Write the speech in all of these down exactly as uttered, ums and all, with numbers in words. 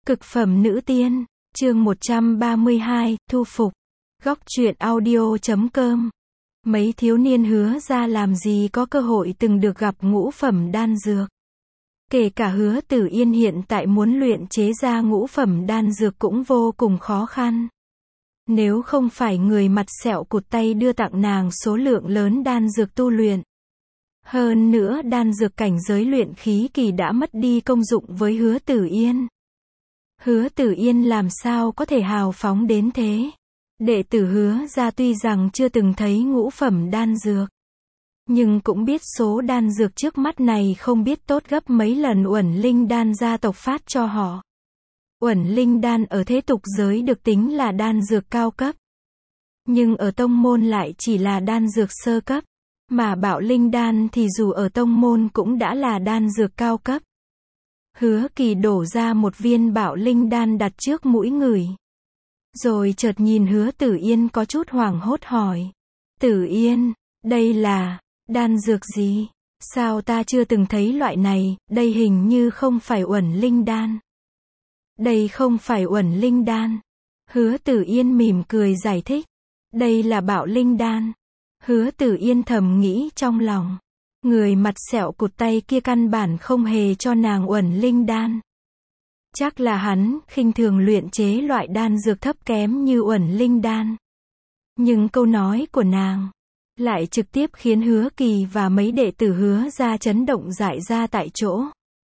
Cực phẩm nữ tiên, chương một trăm ba mươi hai, thu phục. Góc truyện audio chấm com. Mấy thiếu niên hứa ra làm gì có cơ hội từng được gặp ngũ phẩm đan dược. Kể cả Hứa Tử Yên hiện tại muốn luyện chế ra ngũ phẩm đan dược cũng vô cùng khó khăn. Nếu không phải người mặt sẹo cụt tay đưa tặng nàng số lượng lớn đan dược tu luyện. Hơn nữa đan dược cảnh giới luyện khí kỳ đã mất đi công dụng với Hứa Tử Yên. Hứa Tử Yên làm sao có thể hào phóng đến thế. Đệ tử Hứa ra tuy rằng chưa từng thấy ngũ phẩm đan dược, nhưng cũng biết số đan dược trước mắt này không biết tốt gấp mấy lần Uẩn Linh đan gia tộc phát cho họ. Uẩn Linh đan ở thế tục giới được tính là đan dược cao cấp, nhưng ở tông môn lại chỉ là đan dược sơ cấp, mà Bảo Linh đan thì dù ở tông môn cũng đã là đan dược cao cấp. Hứa Kỳ đổ ra một viên Bảo Linh đan đặt trước mũi người, rồi chợt nhìn Hứa Tử Yên có chút hoảng hốt hỏi: Tử Yên, đây là đan dược gì? Sao ta chưa từng thấy loại này, đây hình như không phải Uẩn Linh đan. Đây không phải Uẩn Linh đan. Hứa Tử Yên mỉm cười giải thích: đây là Bảo Linh đan. Hứa Tử Yên thầm nghĩ trong lòng, người mặt sẹo cụt tay kia căn bản không hề cho nàng Uẩn Linh đan. Chắc là hắn khinh thường luyện chế loại đan dược thấp kém như Uẩn Linh đan. Nhưng câu nói của nàng lại trực tiếp khiến Hứa Kỳ và mấy đệ tử Hứa ra chấn động dại ra tại chỗ.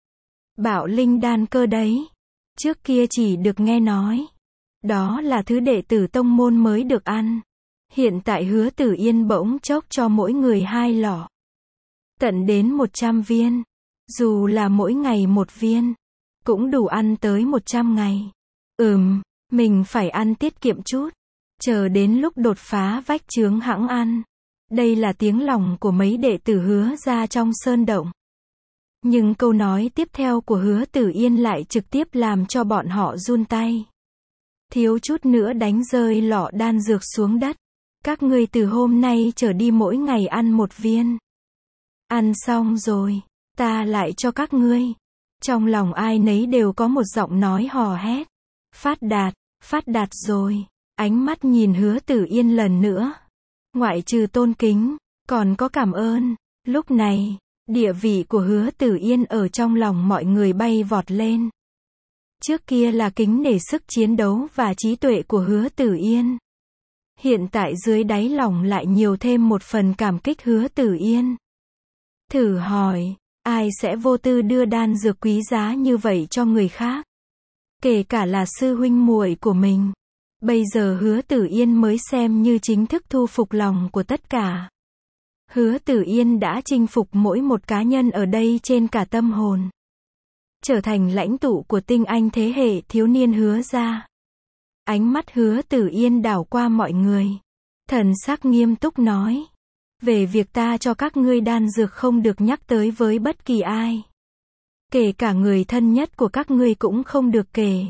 Bảo Linh đan cơ đấy, trước kia chỉ được nghe nói, đó là thứ đệ tử tông môn mới được ăn. Hiện tại Hứa Tử Yên bỗng chốc cho mỗi người hai lọ, tận đến một trăm viên. Dù là mỗi ngày một viên, cũng đủ ăn tới một trăm ngày. Ừm, mình phải ăn tiết kiệm chút, chờ đến lúc đột phá vách chướng hẵng ăn. Đây là tiếng lòng của mấy đệ tử Hứa ra trong sơn động. Nhưng câu nói tiếp theo của Hứa Tử Yên lại trực tiếp làm cho bọn họ run tay, thiếu chút nữa đánh rơi lọ đan dược xuống đất. Các ngươi từ hôm nay trở đi mỗi ngày ăn một viên. Ăn xong rồi, ta lại cho các ngươi. Trong lòng ai nấy đều có một giọng nói hò hét: phát đạt, phát đạt rồi. Ánh mắt nhìn Hứa Tử Yên lần nữa, ngoại trừ tôn kính, còn có cảm ơn. Lúc này, địa vị của Hứa Tử Yên ở trong lòng mọi người bay vọt lên. Trước kia là kính nể sức chiến đấu và trí tuệ của Hứa Tử Yên. Hiện tại dưới đáy lòng lại nhiều thêm một phần cảm kích Hứa Tử Yên. Thử hỏi, ai sẽ vô tư đưa đan dược quý giá như vậy cho người khác? Kể cả là sư huynh muội của mình. Bây giờ Hứa Tử Yên mới xem như chính thức thu phục lòng của tất cả. Hứa Tử Yên đã chinh phục mỗi một cá nhân ở đây trên cả tâm hồn, trở thành lãnh tụ của tinh anh thế hệ thiếu niên Hứa ra. Ánh mắt Hứa Tử Yên đảo qua mọi người, thần sắc nghiêm túc nói: về việc ta cho các ngươi đan dược không được nhắc tới với bất kỳ ai. Kể cả người thân nhất của các ngươi cũng không được kể.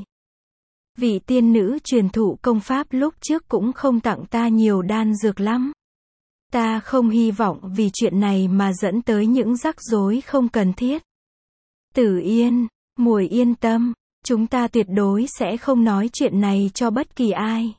Vị tiên nữ truyền thụ công pháp lúc trước cũng không tặng ta nhiều đan dược lắm. Ta không hy vọng vì chuyện này mà dẫn tới những rắc rối không cần thiết. Tử Yên, muội yên tâm, chúng ta tuyệt đối sẽ không nói chuyện này cho bất kỳ ai.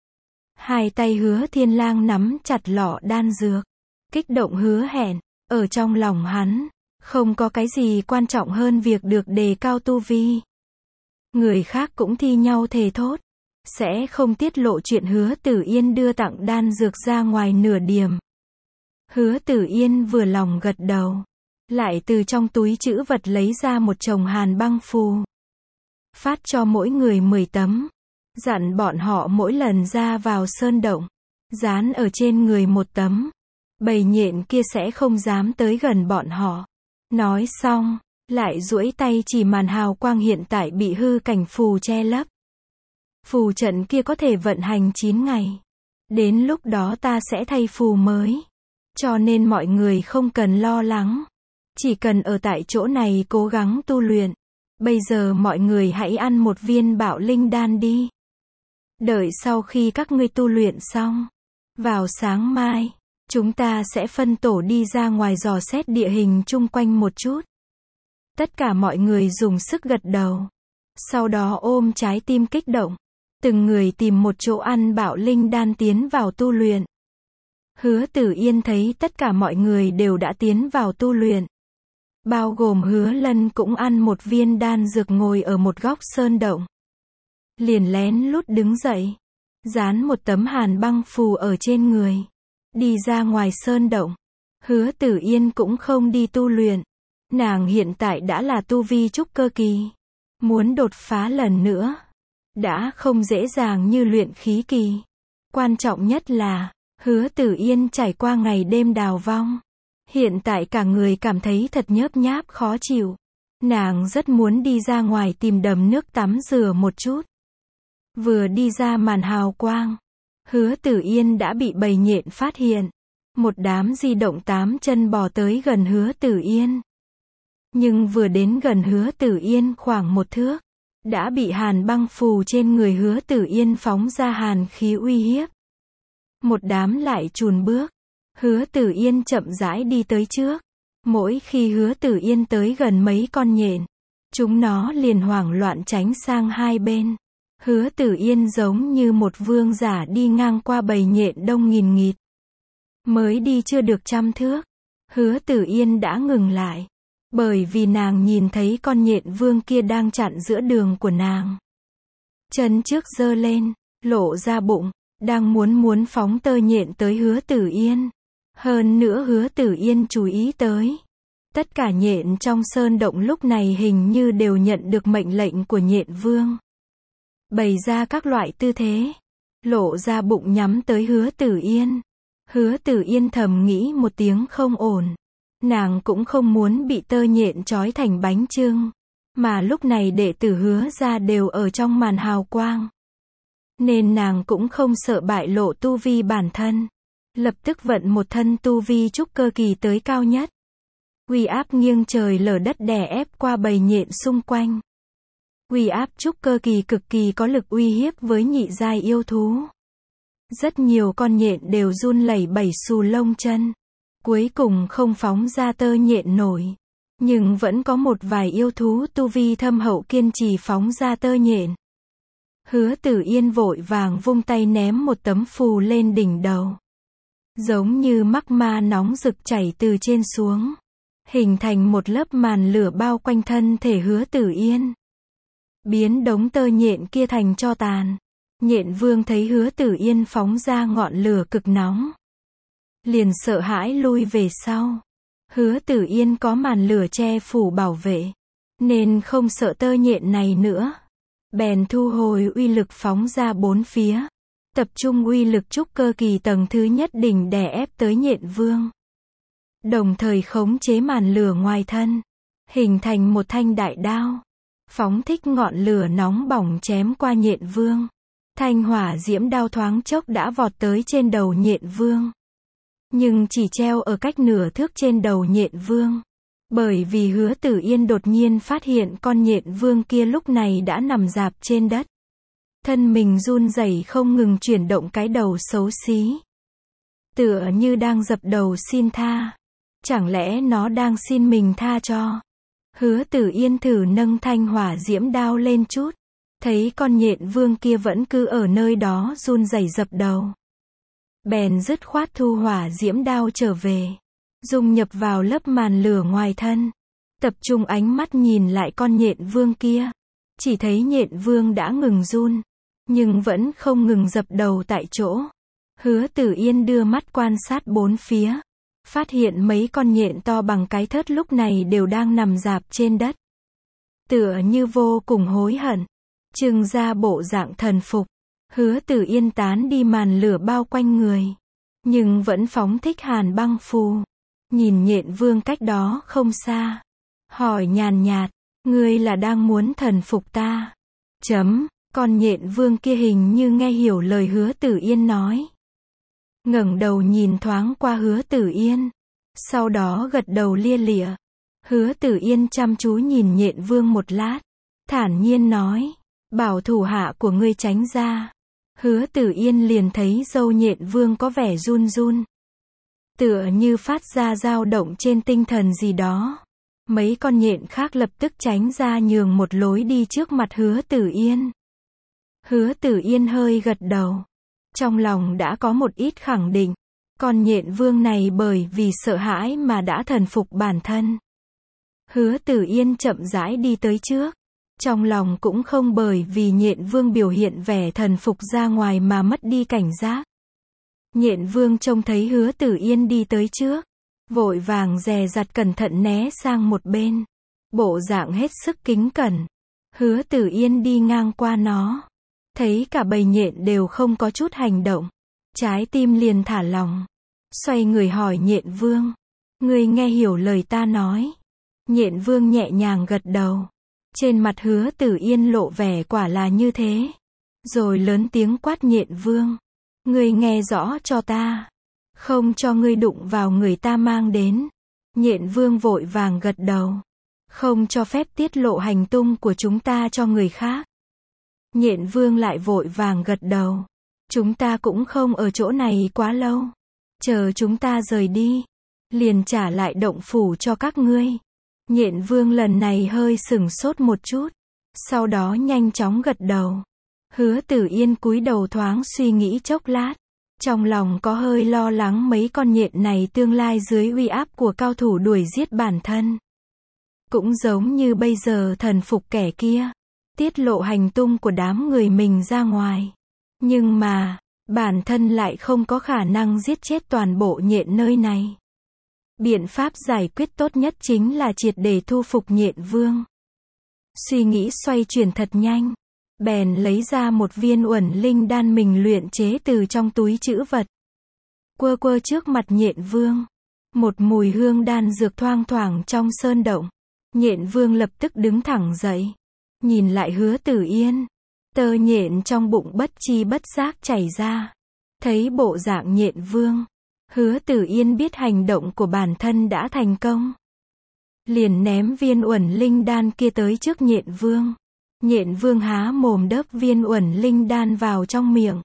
Hai tay Hứa Thiên Lang nắm chặt lọ đan dược, kích động hứa hẹn. Ở trong lòng hắn, không có cái gì quan trọng hơn việc được đề cao tu vi. Người khác cũng thi nhau thề thốt, sẽ không tiết lộ chuyện Hứa Tử Yên đưa tặng đan dược ra ngoài nửa điểm. Hứa Tử Yên vừa lòng gật đầu, lại từ trong túi trữ vật lấy ra một chồng hàn băng phù, phát cho mỗi người mười tấm, dặn bọn họ mỗi lần ra vào sơn động, dán ở trên người một tấm. Bầy nhện kia sẽ không dám tới gần bọn họ. Nói xong, lại duỗi tay chỉ màn hào quang hiện tại bị hư cảnh phù che lấp. Phù trận kia có thể vận hành chín ngày. Đến lúc đó ta sẽ thay phù mới. Cho nên mọi người không cần lo lắng. Chỉ cần ở tại chỗ này cố gắng tu luyện. Bây giờ mọi người hãy ăn một viên Bảo Linh đan đi. Đợi sau khi các ngươi tu luyện xong, vào sáng mai, chúng ta sẽ phân tổ đi ra ngoài dò xét địa hình chung quanh một chút. Tất cả mọi người dùng sức gật đầu. Sau đó ôm trái tim kích động. Từng người tìm một chỗ ăn bạo linh đan tiến vào tu luyện. Hứa Tử Yên thấy tất cả mọi người đều đã tiến vào tu luyện. Bao gồm Hứa Lân cũng ăn một viên đan dược ngồi ở một góc sơn động. Liền lén lút đứng dậy. Dán một tấm hàn băng phù ở trên người. Đi ra ngoài sơn động. Hứa Tử Yên cũng không đi tu luyện. Nàng hiện tại đã là tu vi trúc cơ kỳ. Muốn đột phá lần nữa. Đã không dễ dàng như luyện khí kỳ. Quan trọng nhất là, Hứa Tử Yên trải qua ngày đêm đào vong. Hiện tại cả người cảm thấy thật nhớp nháp khó chịu. Nàng rất muốn đi ra ngoài tìm đầm nước tắm rửa một chút. Vừa đi ra màn hào quang. Hứa Tử Yên đã bị bầy nhện phát hiện. Một đám di động tám chân bò tới gần Hứa Tử Yên. Nhưng vừa đến gần Hứa Tử Yên khoảng một thước. Đã bị hàn băng phù trên người Hứa Tử Yên phóng ra hàn khí uy hiếp. Một đám lại chùn bước. Hứa Tử Yên chậm rãi đi tới trước. Mỗi khi Hứa Tử Yên tới gần mấy con nhện, chúng nó liền hoảng loạn tránh sang hai bên. Hứa Tử Yên giống như một vương giả đi ngang qua bầy nhện đông nghìn nghịt. Mới đi chưa được trăm thước, Hứa Tử Yên đã ngừng lại. Bởi vì nàng nhìn thấy con nhện vương kia đang chặn giữa đường của nàng. Chân trước giơ lên, lộ ra bụng, đang muốn muốn phóng tơ nhện tới Hứa Tử Yên. Hơn nữa Hứa Tử Yên chú ý tới. Tất cả nhện trong sơn động lúc này hình như đều nhận được mệnh lệnh của nhện vương. Bày ra các loại tư thế. Lộ ra bụng nhắm tới Hứa Tử Yên. Hứa Tử Yên thầm nghĩ một tiếng không ổn. Nàng cũng không muốn bị tơ nhện trói thành bánh chưng. Mà lúc này đệ tử Hứa ra đều ở trong màn hào quang. Nên nàng cũng không sợ bại lộ tu vi bản thân. Lập tức vận một thân tu vi trúc cơ kỳ tới cao nhất. Uy áp nghiêng trời lở đất đè ép qua bầy nhện xung quanh. Uy áp trúc cơ kỳ cực kỳ có lực uy hiếp với nhị giai yêu thú. Rất nhiều con nhện đều run lẩy bẩy xù lông chân. Cuối cùng không phóng ra tơ nhện nổi. Nhưng vẫn có một vài yêu thú tu vi thâm hậu kiên trì phóng ra tơ nhện. Hứa Tử Yên vội vàng vung tay ném một tấm phù lên đỉnh đầu. Giống như mắc ma nóng rực chảy từ trên xuống. Hình thành một lớp màn lửa bao quanh thân thể Hứa Tử Yên. Biến đống tơ nhện kia thành tro tàn. Nhện vương thấy Hứa Tử Yên phóng ra ngọn lửa cực nóng. Liền sợ hãi lui về sau. Hứa Tử Yên có màn lửa che phủ bảo vệ. Nên không sợ tơ nhện này nữa. Bèn thu hồi uy lực phóng ra bốn phía. Tập trung uy lực trúc cơ kỳ tầng thứ nhất đỉnh đè ép tới nhện vương. Đồng thời khống chế màn lửa ngoài thân. Hình thành một thanh đại đao. Phóng thích ngọn lửa nóng bỏng chém qua nhện vương. Thanh hỏa diễm đao thoáng chốc đã vọt tới trên đầu nhện vương. Nhưng chỉ treo ở cách nửa thước trên đầu nhện vương. Bởi vì Hứa Tử Yên đột nhiên phát hiện con nhện vương kia lúc này đã nằm rạp trên đất. Thân mình run rẩy không ngừng chuyển động cái đầu xấu xí. Tựa như đang dập đầu xin tha. Chẳng lẽ nó đang xin mình tha cho? Hứa Tử Yên thử nâng thanh hỏa diễm đao lên chút. Thấy con nhện vương kia vẫn cứ ở nơi đó run rẩy dập đầu. Bèn dứt khoát thu hỏa diễm đao trở về. Dung nhập vào lớp màn lửa ngoài thân. Tập trung ánh mắt nhìn lại con nhện vương kia. Chỉ thấy nhện vương đã ngừng run. Nhưng vẫn không ngừng dập đầu tại chỗ. Hứa Tử Yên đưa mắt quan sát bốn phía. Phát hiện mấy con nhện to bằng cái thớt lúc này đều đang nằm rạp trên đất. Tựa như vô cùng hối hận. Trưng ra bộ dạng thần phục. Hứa Tử Yên tán đi màn lửa bao quanh người. Nhưng vẫn phóng thích hàn băng phù. Nhìn nhện vương cách đó không xa. Hỏi nhàn nhạt. Ngươi là đang muốn thần phục ta? Chấm. Con nhện vương kia hình như nghe hiểu lời Hứa Tử Yên nói. Ngẩng đầu nhìn thoáng qua Hứa Tử Yên. Sau đó gật đầu lia lịa. Hứa Tử Yên chăm chú nhìn nhện vương một lát. Thản nhiên nói. Bảo thủ hạ của ngươi tránh ra. Hứa Tử Yên liền thấy râu nhện vương có vẻ run run. Tựa như phát ra dao động trên tinh thần gì đó. Mấy con nhện khác lập tức tránh ra nhường một lối đi trước mặt Hứa Tử Yên. Hứa Tử Yên hơi gật đầu. Trong lòng đã có một ít khẳng định. Con nhện vương này bởi vì sợ hãi mà đã thần phục bản thân. Hứa Tử Yên chậm rãi đi tới trước. Trong lòng cũng không bởi vì nhện vương biểu hiện vẻ thần phục ra ngoài mà mất đi cảnh giác. Nhện vương trông thấy Hứa Tử Yên đi tới trước. Vội vàng dè dặt cẩn thận né sang một bên. Bộ dạng hết sức kính cẩn. Hứa Tử Yên đi ngang qua nó. Thấy cả bầy nhện đều không có chút hành động. Trái tim liền thả lỏng. Xoay người hỏi nhện vương. Ngươi nghe hiểu lời ta nói. Nhện vương nhẹ nhàng gật đầu. Trên mặt Hứa Tử Yên lộ vẻ quả là như thế. Rồi lớn tiếng quát nhện vương. Ngươi nghe rõ cho ta. Không cho ngươi đụng vào người ta mang đến. Nhện vương vội vàng gật đầu. Không cho phép tiết lộ hành tung của chúng ta cho người khác. Nhện vương lại vội vàng gật đầu. Chúng ta cũng không ở chỗ này quá lâu. Chờ chúng ta rời đi. Liền trả lại động phủ cho các ngươi. Nhện vương lần này hơi sửng sốt một chút. Sau đó nhanh chóng gật đầu. Hứa Tử Yên cúi đầu thoáng suy nghĩ chốc lát. Trong lòng có hơi lo lắng mấy con nhện này tương lai dưới uy áp của cao thủ đuổi giết bản thân. Cũng giống như bây giờ thần phục kẻ kia. Tiết lộ hành tung của đám người mình ra ngoài. Nhưng mà, bản thân lại không có khả năng giết chết toàn bộ nhện nơi này. Biện pháp giải quyết tốt nhất chính là triệt để thu phục nhện vương. Suy nghĩ xoay chuyển thật nhanh. Bèn lấy ra một viên uẩn linh đan mình luyện chế từ trong túi trữ vật. Quơ quơ trước mặt nhện vương. Một mùi hương đan dược thoang thoảng trong sơn động. Nhện vương lập tức đứng thẳng dậy. Nhìn lại Hứa Tử Yên. Tơ nhện trong bụng bất chi bất giác chảy ra. Thấy bộ dạng nhện vương. Hứa Tử Yên biết hành động của bản thân đã thành công. Liền ném viên uẩn linh đan kia tới trước nhện vương. Nhện vương há mồm đớp viên uẩn linh đan vào trong miệng.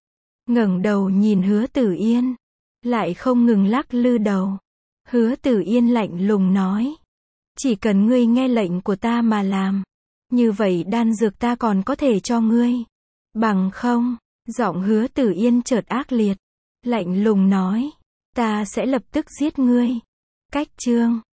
Ngẩng đầu nhìn Hứa Tử Yên. Lại không ngừng lắc lư đầu. Hứa Tử Yên lạnh lùng nói. Chỉ cần ngươi nghe lệnh của ta mà làm. Như vậy đan dược ta còn có thể cho ngươi. Bằng không, giọng Hứa Tử Yên chợt ác liệt. Lạnh lùng nói. Ta sẽ lập tức giết ngươi. Cách chương